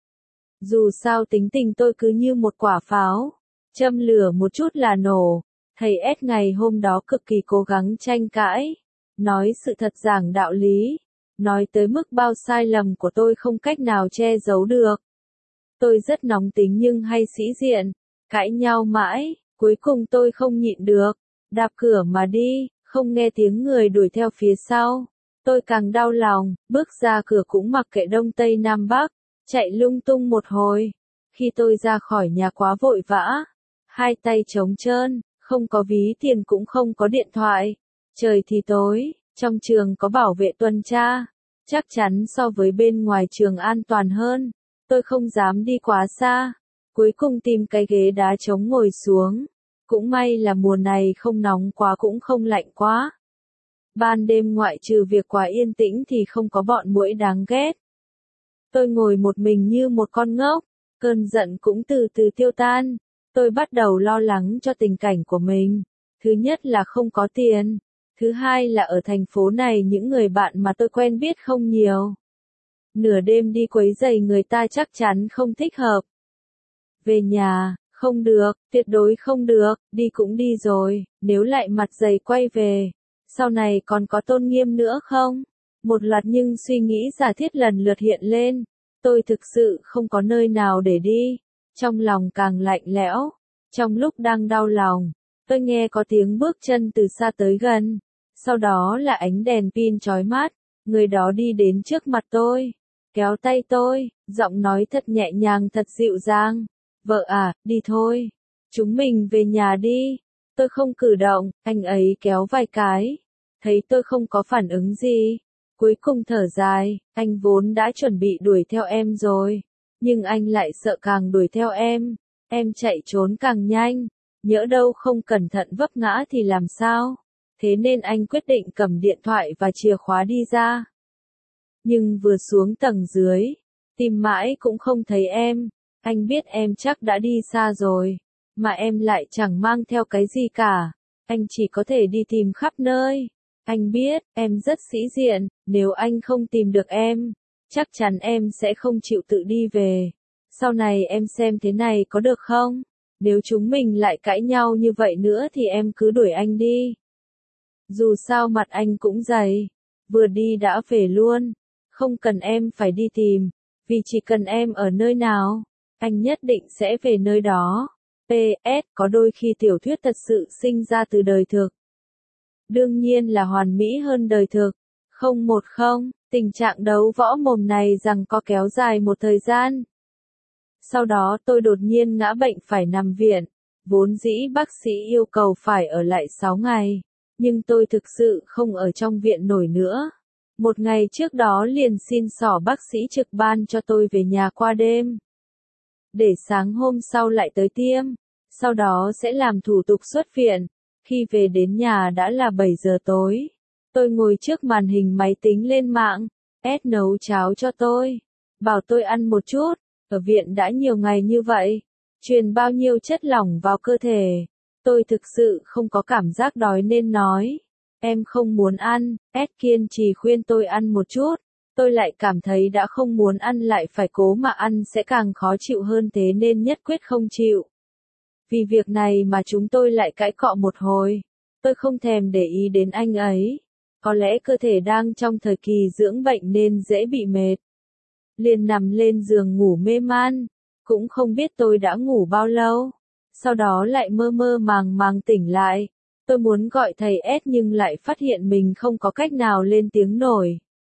Dù sao tính tình tôi cứ như một quả pháo, châm lửa một chút là nổ. Thầy S ngày hôm đó cực kỳ cố gắng tranh cãi, nói sự thật giảng đạo lý, nói tới mức bao sai lầm của tôi không cách nào che giấu được. Tôi rất nóng tính nhưng hay sĩ diện, cãi nhau mãi, cuối cùng tôi không nhịn được, đạp cửa mà đi, không nghe tiếng người đuổi theo phía sau. Tôi càng đau lòng, bước ra cửa cũng mặc kệ đông tây nam bắc, chạy lung tung một hồi. Khi tôi ra khỏi nhà quá vội vã, hai tay trống trơn, không có ví tiền cũng không có điện thoại. Trời thì tối, trong trường có bảo vệ tuần tra, chắc chắn so với bên ngoài trường an toàn hơn. Tôi không dám đi quá xa, cuối cùng tìm cái ghế đá trống ngồi xuống. Cũng may là mùa này không nóng quá cũng không lạnh quá. Ban đêm ngoại trừ việc quá yên tĩnh thì không có bọn muỗi đáng ghét. Tôi ngồi một mình như một con ngốc, cơn giận cũng từ từ tiêu tan. Tôi bắt đầu lo lắng cho tình cảnh của mình. Thứ nhất là không có tiền. Thứ hai là ở thành phố này những người bạn mà tôi quen biết không nhiều. Nửa đêm đi quấy rầy người ta chắc chắn không thích hợp. Về nhà, không được, tuyệt đối không được, đi cũng đi rồi, nếu lại mặt dày quay về, sau này còn có tôn nghiêm nữa không? Một loạt nhưng suy nghĩ giả thiết lần lượt hiện lên, tôi thực sự không có nơi nào để đi, trong lòng càng lạnh lẽo. Trong lúc đang đau lòng, tôi nghe có tiếng bước chân từ xa tới gần, sau đó là ánh đèn pin chói mắt, người đó đi đến trước mặt tôi, kéo tay tôi, giọng nói thật nhẹ nhàng thật dịu dàng. Vợ à, đi thôi. Chúng mình về nhà đi. Tôi không cử động, anh ấy kéo vài cái. Thấy tôi không có phản ứng gì. Cuối cùng thở dài, anh vốn đã chuẩn bị đuổi theo em rồi. Nhưng anh lại sợ càng đuổi theo em. Em chạy trốn càng nhanh. Nhỡ đâu không cẩn thận vấp ngã thì làm sao? Thế nên anh quyết định cầm điện thoại và chìa khóa đi ra. Nhưng vừa xuống tầng dưới, tìm mãi cũng không thấy em. Anh biết em chắc đã đi xa rồi, mà em lại chẳng mang theo cái gì cả. Anh chỉ có thể đi tìm khắp nơi. Anh biết, em rất sĩ diện, nếu anh không tìm được em, chắc chắn em sẽ không chịu tự đi về. Sau này em xem thế này có được không? Nếu chúng mình lại cãi nhau như vậy nữa thì em cứ đuổi anh đi. Dù sao mặt anh cũng dày, vừa đi đã về luôn. Không cần em phải đi tìm, vì chỉ cần em ở nơi nào, anh nhất định sẽ về nơi đó. PS, có đôi khi tiểu thuyết thật sự sinh ra từ đời thực. Đương nhiên là hoàn mỹ hơn đời thực. 010, tình trạng đấu võ mồm này rằng có kéo dài một thời gian. Sau đó tôi đột nhiên ngã bệnh phải nằm viện. Vốn dĩ bác sĩ yêu cầu phải ở lại 6 ngày. Nhưng tôi thực sự không ở trong viện nổi nữa. Một ngày trước đó liền xin xỏ bác sĩ trực ban cho tôi về nhà qua đêm. Để sáng hôm sau lại tới tiêm. Sau đó sẽ làm thủ tục xuất viện. Khi về đến nhà đã là 7 giờ tối. Tôi ngồi trước màn hình máy tính lên mạng. S nấu cháo cho tôi. Bảo tôi ăn một chút. Ở viện đã nhiều ngày như vậy. Truyền bao nhiêu chất lỏng vào cơ thể. Tôi thực sự không có cảm giác đói nên nói. Em không muốn ăn. S kiên trì khuyên tôi ăn một chút. Tôi lại cảm thấy đã không muốn ăn lại phải cố mà ăn sẽ càng khó chịu hơn thế nên nhất quyết không chịu. Vì việc này mà chúng tôi lại cãi cọ một hồi. Tôi không thèm để ý đến anh ấy. Có lẽ cơ thể đang trong thời kỳ dưỡng bệnh nên dễ bị mệt. Liền nằm lên giường ngủ mê man. Cũng không biết tôi đã ngủ bao lâu. Sau đó lại mơ mơ màng màng tỉnh lại. Tôi muốn gọi thầy S nhưng lại phát hiện mình không có cách nào lên tiếng nổi.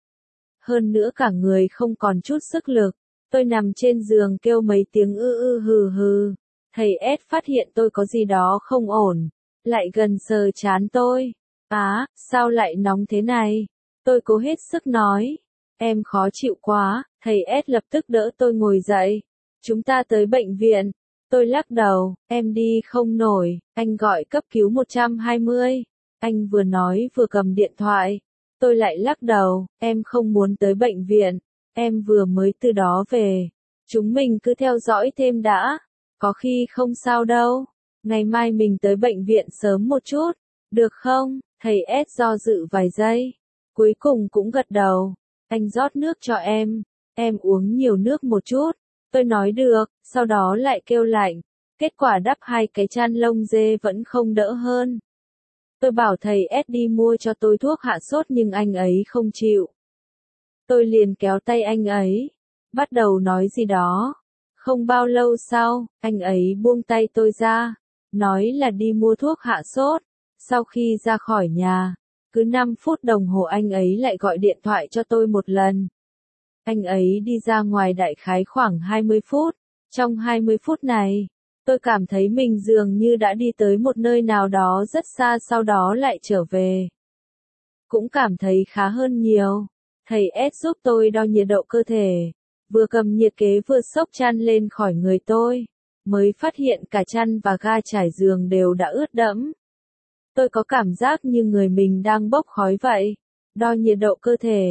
Hơn nữa cả người không còn chút sức lực. Tôi nằm trên giường kêu mấy tiếng hừ hừ. Thầy S phát hiện tôi có gì đó không ổn. Lại gần sờ trán tôi. Á, sao lại nóng thế này? Tôi cố hết sức nói. Em khó chịu quá. Thầy S lập tức đỡ tôi ngồi dậy. Chúng ta tới bệnh viện. Tôi lắc đầu. Em đi không nổi. Anh gọi cấp cứu 120. Anh vừa nói vừa cầm điện thoại. Tôi lại lắc đầu. Em không muốn tới bệnh viện. Em vừa mới từ đó về. Chúng mình cứ theo dõi thêm đã. Có khi không sao đâu. Ngày mai mình tới bệnh viện sớm một chút. Được không? Thầy S do dự vài giây. Cuối cùng cũng gật đầu. Anh rót nước cho em. Em uống nhiều nước một chút. Tôi nói được, sau đó lại kêu lạnh. Kết quả đắp 2 cái chăn lông dê vẫn không đỡ hơn. Tôi bảo thầy S đi mua cho tôi thuốc hạ sốt nhưng anh ấy không chịu. Tôi liền kéo tay anh ấy. Bắt đầu nói gì đó. Không bao lâu sau, anh ấy buông tay tôi ra. Nói là đi mua thuốc hạ sốt. Sau khi ra khỏi nhà, Cứ 5 phút đồng hồ anh ấy lại gọi điện thoại cho tôi một lần. Anh ấy đi ra ngoài đại khái khoảng 20 phút. Trong 20 phút này, tôi cảm thấy mình dường như đã đi tới một nơi nào đó rất xa sau đó lại trở về. Cũng cảm thấy khá hơn nhiều. Thầy S giúp tôi đo nhiệt độ cơ thể. Vừa cầm nhiệt kế vừa xốc chăn lên khỏi người tôi. Mới phát hiện cả chăn và ga trải giường đều đã ướt đẫm. Tôi có cảm giác như người mình đang bốc khói vậy. Đo nhiệt độ cơ thể.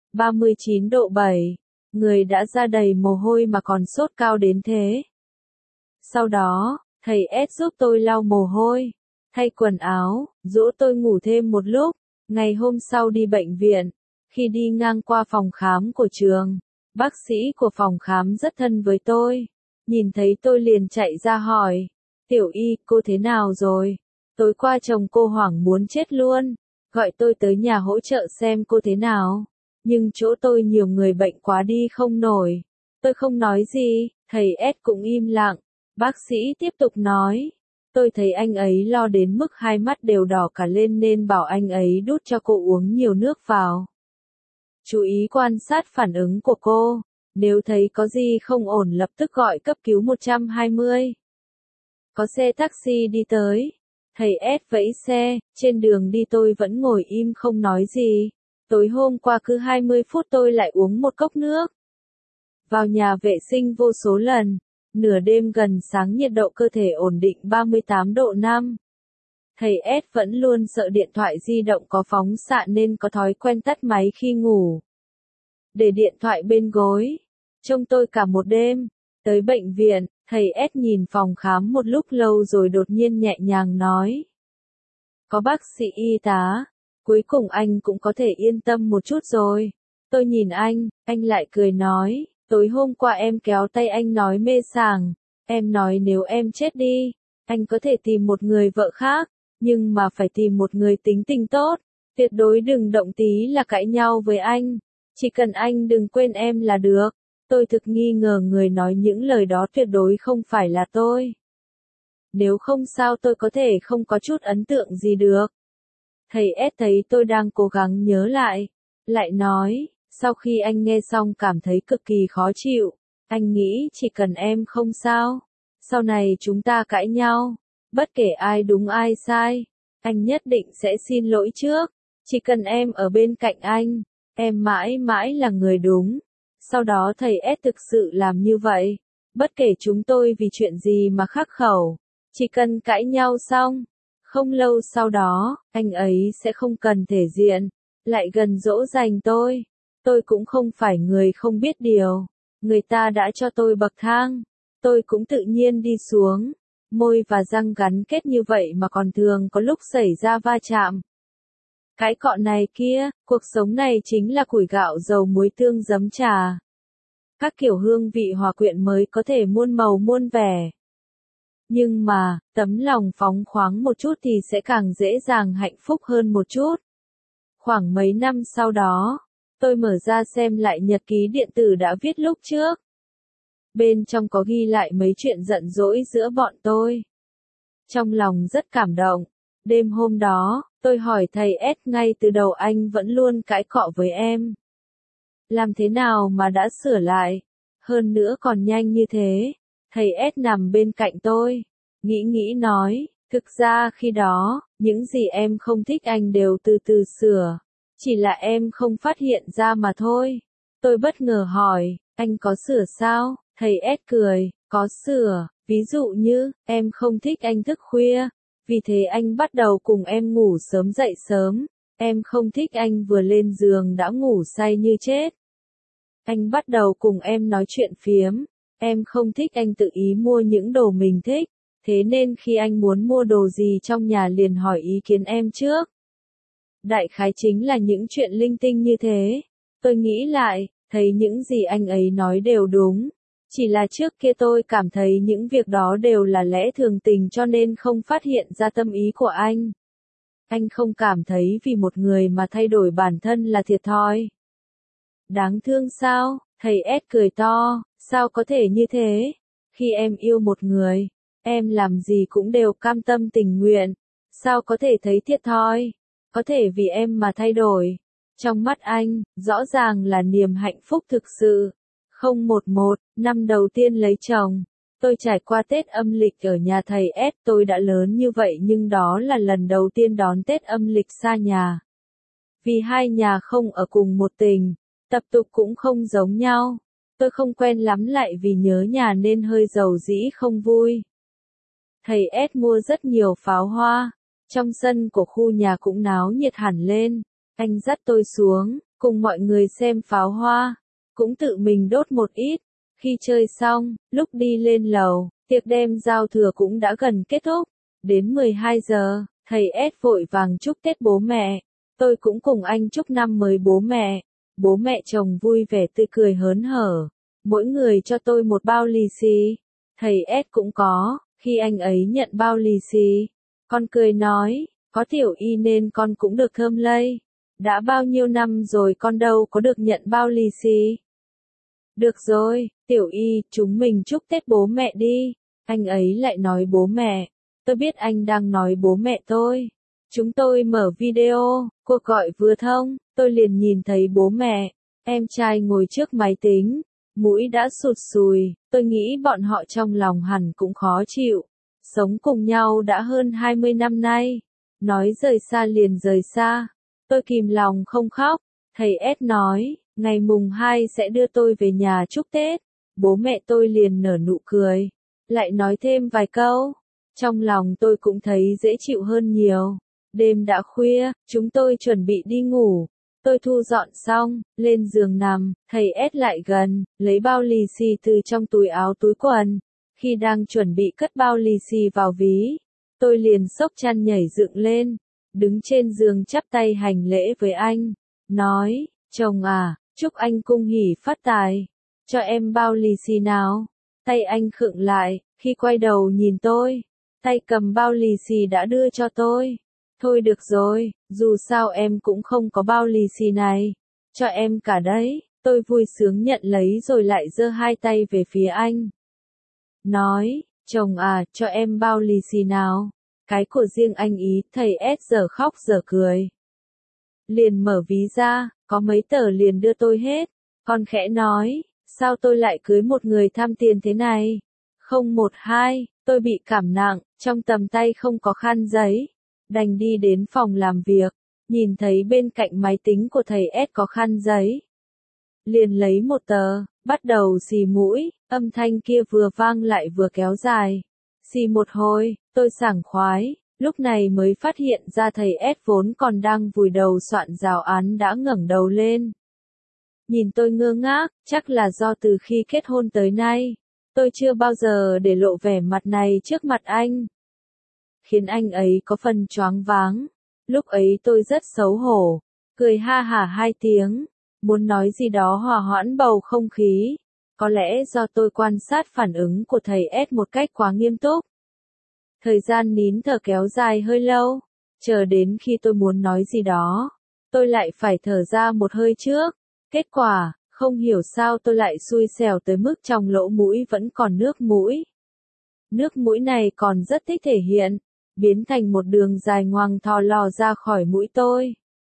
39 độ 7. Người đã ra đầy mồ hôi mà còn sốt cao đến thế. Sau đó, thầy S giúp tôi lau mồ hôi, thay quần áo, dỗ tôi ngủ thêm một lúc. Ngày hôm sau đi bệnh viện, khi đi ngang qua phòng khám của trường, bác sĩ của phòng khám rất thân với tôi. Nhìn thấy tôi liền chạy ra hỏi, Tiểu Y, cô thế nào rồi? Tối qua chồng cô hoảng muốn chết luôn, gọi tôi tới nhà hỗ trợ xem cô thế nào. Nhưng chỗ tôi nhiều người bệnh quá đi không nổi. Tôi không nói gì, thầy S cũng im lặng. Bác sĩ tiếp tục nói. Tôi thấy anh ấy lo đến mức hai mắt đều đỏ cả lên nên bảo anh ấy đút cho cô uống nhiều nước vào. Chú ý quan sát phản ứng của cô. Nếu thấy có gì không ổn lập tức gọi cấp cứu 120. Có xe taxi đi tới. Thầy S vẫy xe, trên đường đi tôi vẫn ngồi im không nói gì. Tối hôm qua cứ 20 phút tôi lại uống một cốc nước. Vào nhà vệ sinh vô số lần. Nửa đêm gần sáng nhiệt độ cơ thể ổn định 38 độ 5. Thầy S vẫn luôn sợ điện thoại di động có phóng xạ nên có thói quen tắt máy khi ngủ. Để điện thoại bên gối. Trông tôi cả một đêm. Tới bệnh viện, thầy S nhìn phòng khám một lúc lâu rồi đột nhiên nhẹ nhàng nói. Có bác sĩ y tá. Cuối cùng anh cũng có thể yên tâm một chút rồi. Tôi nhìn anh lại cười nói. Tối hôm qua em kéo tay anh nói mê sảng, em nói nếu em chết đi, anh có thể tìm một người vợ khác, nhưng mà phải tìm một người tính tình tốt, tuyệt đối đừng động tí là cãi nhau với anh, chỉ cần anh đừng quên em là được. Tôi thực nghi ngờ người nói những lời đó tuyệt đối không phải là tôi. Nếu không sao tôi có thể không có chút ấn tượng gì được. Thầy S thấy tôi đang cố gắng nhớ lại nói. Sau khi anh nghe xong cảm thấy cực kỳ khó chịu, anh nghĩ chỉ cần em không sao, sau này chúng ta cãi nhau, bất kể ai đúng ai sai, anh nhất định sẽ xin lỗi trước, chỉ cần em ở bên cạnh anh, em mãi mãi là người đúng. Sau đó thầy S thực sự làm như vậy, bất kể chúng tôi vì chuyện gì mà khắc khẩu, chỉ cần cãi nhau xong, không lâu sau đó, anh ấy sẽ không cần thể diện, lại gần dỗ dành tôi. Tôi cũng không phải người không biết điều. Người ta đã cho tôi bậc thang. Tôi cũng tự nhiên đi xuống. Môi và răng gắn kết như vậy mà còn thường có lúc xảy ra va chạm. Cái cọ này kia, cuộc sống này chính là củi gạo dầu muối tương giấm trà. Các kiểu hương vị hòa quyện mới có thể muôn màu muôn vẻ. Nhưng mà, tấm lòng phóng khoáng một chút thì sẽ càng dễ dàng hạnh phúc hơn một chút. Khoảng mấy năm sau đó, tôi mở ra xem lại nhật ký điện tử đã viết lúc trước. Bên trong có ghi lại mấy chuyện giận dỗi giữa bọn tôi. Trong lòng rất cảm động. Đêm hôm đó, tôi hỏi thầy S ngay từ đầu anh vẫn luôn cãi cọ với em. Làm thế nào mà đã sửa lại? Hơn nữa còn nhanh như thế. Thầy S nằm bên cạnh tôi. Nghĩ nói, thực ra khi đó, những gì em không thích anh đều từ từ sửa. Chỉ là em không phát hiện ra mà thôi. Tôi bất ngờ hỏi, anh có sửa sao? Thầy S cười, có sửa, ví dụ như, em không thích anh thức khuya, vì thế anh bắt đầu cùng em ngủ sớm dậy sớm. Em không thích anh vừa lên giường đã ngủ say như chết. Anh bắt đầu cùng em nói chuyện phiếm. Em không thích anh tự ý mua những đồ mình thích, thế nên khi anh muốn mua đồ gì trong nhà liền hỏi ý kiến em trước. Đại khái chính là những chuyện linh tinh như thế. Tôi nghĩ lại, thấy những gì anh ấy nói đều đúng. Chỉ là trước kia tôi cảm thấy những việc đó đều là lẽ thường tình cho nên không phát hiện ra tâm ý của anh. Anh không cảm thấy vì một người mà thay đổi bản thân là thiệt thòi. Đáng thương sao? Thầy S cười to, sao có thể như thế? Khi em yêu một người, em làm gì cũng đều cam tâm tình nguyện. Sao có thể thấy thiệt thòi? có thể vì em mà thay đổi. Trong mắt anh, rõ ràng là niềm hạnh phúc thực sự. 011, năm đầu tiên lấy chồng. Tôi trải qua Tết âm lịch ở nhà thầy S, tôi đã lớn như vậy nhưng đó là lần đầu tiên đón Tết âm lịch xa nhà. Vì hai nhà không ở cùng một tỉnh, tập tục cũng không giống nhau. Tôi không quen lắm lại vì nhớ nhà nên hơi dầu dĩ không vui. Thầy S mua rất nhiều pháo hoa. Trong sân của khu nhà cũng náo nhiệt hẳn lên. Anh dắt tôi xuống, cùng mọi người xem pháo hoa. Cũng tự mình đốt một ít. Khi chơi xong, lúc đi lên lầu, tiệc đêm giao thừa cũng đã gần kết thúc. Đến 12 giờ, thầy S vội vàng chúc Tết bố mẹ. Tôi cũng cùng anh chúc năm mới bố mẹ. Bố mẹ chồng vui vẻ tươi cười hớn hở. Mỗi người cho tôi một bao lì xì. Thầy S cũng có, khi anh ấy nhận bao lì xì. Con cười nói, có Tiểu Y nên con cũng được thơm lây. Đã bao nhiêu năm rồi con đâu có được nhận bao lì xì. Được rồi, Tiểu Y, chúng mình chúc Tết bố mẹ đi. Anh ấy lại nói bố mẹ. Tôi biết anh đang nói bố mẹ tôi. Chúng tôi mở video, cuộc gọi vừa thông, tôi liền nhìn thấy bố mẹ. Em trai ngồi trước máy tính, mũi đã sụt sùi, tôi nghĩ bọn họ trong lòng hẳn cũng khó chịu. Sống cùng nhau đã hơn 20 năm nay. Nói rời xa liền rời xa. Tôi kìm lòng không khóc. Thầy S nói, ngày mùng 2 sẽ đưa tôi về nhà chúc Tết. Bố mẹ tôi liền nở nụ cười. Lại nói thêm vài câu. Trong lòng tôi cũng thấy dễ chịu hơn nhiều. Đêm đã khuya, chúng tôi chuẩn bị đi ngủ. Tôi thu dọn xong, lên giường nằm, thầy S lại gần, lấy bao lì xì từ trong túi áo túi quần. Khi đang chuẩn bị cất bao lì xì vào ví, tôi liền xốc chăn nhảy dựng lên, đứng trên giường chắp tay hành lễ với anh, nói, chồng à, chúc anh cung hỉ phát tài, cho em bao lì xì nào. Tay anh khựng lại, khi quay đầu nhìn tôi, tay cầm bao lì xì đã đưa cho tôi. Thôi được rồi, dù sao em cũng không có bao lì xì này, cho em cả đấy. Tôi vui sướng nhận lấy rồi lại giơ hai tay về phía anh. Nói, chồng à, cho em bao lì xì nào. Cái của riêng anh ý, thầy S giờ khóc giờ cười. Liền mở ví ra, có mấy tờ liền đưa tôi hết. Con khẽ nói, sao tôi lại cưới một người tham tiền thế này? 012, tôi bị cảm nặng, trong tầm tay không có khăn giấy. Đành đi đến phòng làm việc, nhìn thấy bên cạnh máy tính của thầy S có khăn giấy. Liền lấy một tờ, bắt đầu xì mũi, âm thanh kia vừa vang lại vừa kéo dài. Xì một hồi, tôi sảng khoái, lúc này mới phát hiện ra thầy S vốn còn đang vùi đầu soạn giáo án đã ngẩng đầu lên. Nhìn tôi ngơ ngác, chắc là do từ khi kết hôn tới nay, tôi chưa bao giờ để lộ vẻ mặt này trước mặt anh. Khiến anh ấy có phần choáng váng. Lúc ấy tôi rất xấu hổ, cười ha hả hai tiếng, muốn nói gì đó hòa hoãn bầu không khí. Có lẽ do tôi quan sát phản ứng của thầy S một cách quá nghiêm túc. Thời gian nín thở kéo dài hơi lâu, chờ đến khi tôi muốn nói gì đó, tôi lại phải thở ra một hơi trước. Kết quả, không hiểu sao tôi lại xui xẻo tới mức trong lỗ mũi vẫn còn nước mũi. Nước mũi này còn rất thích thể hiện, biến thành một đường dài ngoằng thò lò ra khỏi mũi tôi.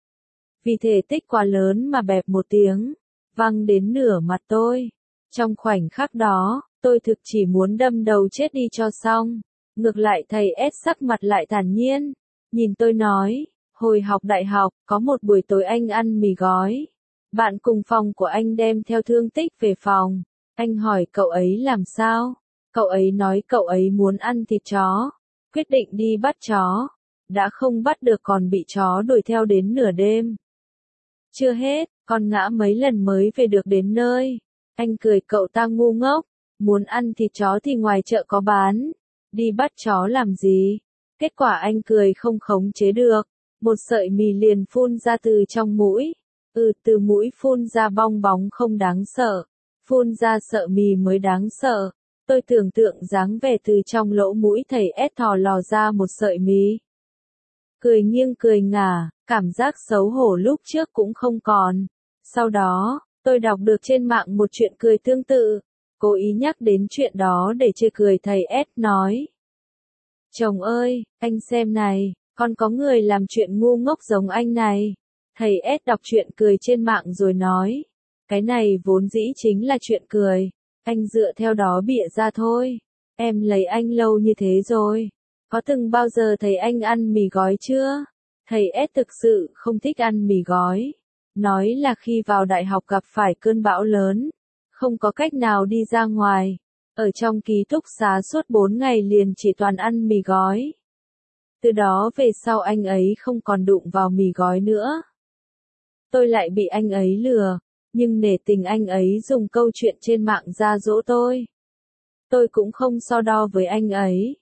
Vì thể tích quá lớn mà bẹp một tiếng, văng đến nửa mặt tôi. Trong khoảnh khắc đó, tôi thực chỉ muốn đâm đầu chết đi cho xong. Ngược lại thầy S sắc mặt lại thản nhiên, nhìn tôi nói, hồi học đại học, có một buổi tối anh ăn mì gói. Bạn cùng phòng của anh đem theo thương tích về phòng. Anh hỏi cậu ấy làm sao? Cậu ấy nói cậu ấy muốn ăn thịt chó. Quyết định đi bắt chó. Đã không bắt được còn bị chó đuổi theo đến nửa đêm. Chưa hết, còn ngã mấy lần mới về được đến nơi. Anh cười cậu ta ngu ngốc. Muốn ăn thịt chó thì ngoài chợ có bán. Đi bắt chó làm gì? Kết quả anh cười không khống chế được. Một sợi mì liền phun ra từ trong mũi. Từ mũi phun ra bong bóng không đáng sợ. Phun ra sợ mì mới đáng sợ. Tôi tưởng tượng dáng vẻ từ trong lỗ mũi thầy S thò lò ra một sợi mì. Cười nghiêng cười ngả, cảm giác xấu hổ lúc trước cũng không còn. Sau đó, tôi đọc được trên mạng một chuyện cười tương tự. Cố ý nhắc đến chuyện đó để chê cười thầy S nói. Chồng ơi, anh xem này, Còn có người làm chuyện ngu ngốc giống anh này. Thầy S đọc truyện cười trên mạng rồi nói. Cái này vốn dĩ chính là chuyện cười. Anh dựa theo đó bịa ra thôi. Em lấy anh lâu như thế rồi. Có từng bao giờ thấy anh ăn mì gói chưa? Thầy S thực sự không thích ăn mì gói. Nói là khi vào đại học gặp phải cơn bão lớn. Không có cách nào đi ra ngoài. Ở trong ký túc xá suốt 4 ngày liền chỉ toàn ăn mì gói. Từ đó về sau anh ấy không còn đụng vào mì gói nữa. Tôi lại bị anh ấy lừa, nhưng nể tình anh ấy dùng câu chuyện trên mạng ra dỗ tôi. Tôi cũng không so đo với anh ấy.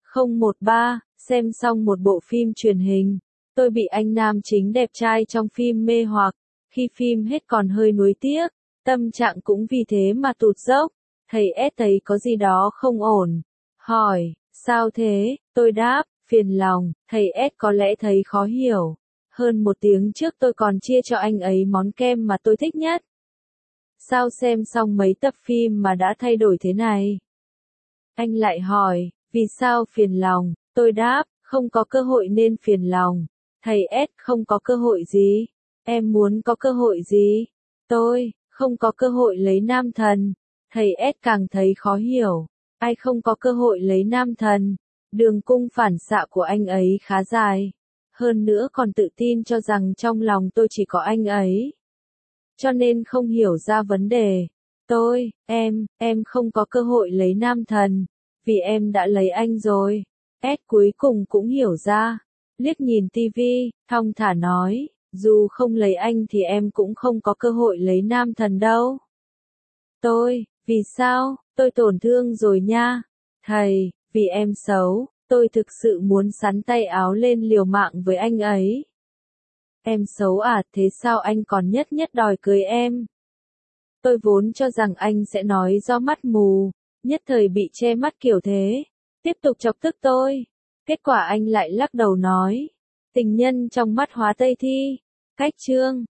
013, xem xong một bộ phim truyền hình. Tôi bị anh nam chính đẹp trai trong phim mê hoặc. Khi phim hết còn hơi nuối tiếc. Tâm trạng cũng vì thế mà tụt dốc. Thầy S thấy có gì đó không ổn. Hỏi, sao thế? Tôi đáp, phiền lòng. Thầy S có lẽ thấy khó hiểu. Hơn 1 tiếng trước tôi còn chia cho anh ấy món kem mà tôi thích nhất. Sao xem xong mấy tập phim mà đã thay đổi thế này? Anh lại hỏi, vì sao phiền lòng? Tôi đáp, không có cơ hội nên phiền lòng. Thầy S, không có cơ hội gì? Em muốn có cơ hội gì? Tôi, không có cơ hội lấy nam thần. Thầy S càng thấy khó hiểu. Ai không có cơ hội lấy nam thần? Đường cung phản xạ của anh ấy khá dài. Hơn nữa còn tự tin cho rằng trong lòng tôi chỉ có anh ấy. Cho nên không hiểu ra vấn đề. Tôi, em không có cơ hội lấy nam thần. Vì em đã lấy anh rồi. S cuối cùng cũng hiểu ra. Liếc nhìn tivi, thong thả nói. Dù không lấy anh thì em cũng không có cơ hội lấy nam thần đâu. Tôi, vì sao? Tôi tổn thương rồi nha. Thầy, vì em xấu. Tôi thực sự muốn xắn tay áo lên liều mạng với anh ấy. Em xấu à, thế sao anh còn nhất nhất đòi cưới em? Tôi vốn cho rằng anh sẽ nói do mắt mù, nhất thời bị che mắt kiểu thế. Tiếp tục chọc tức tôi. Kết quả anh lại lắc đầu nói. Tình nhân trong mắt hóa Tây Thi. Cách chương.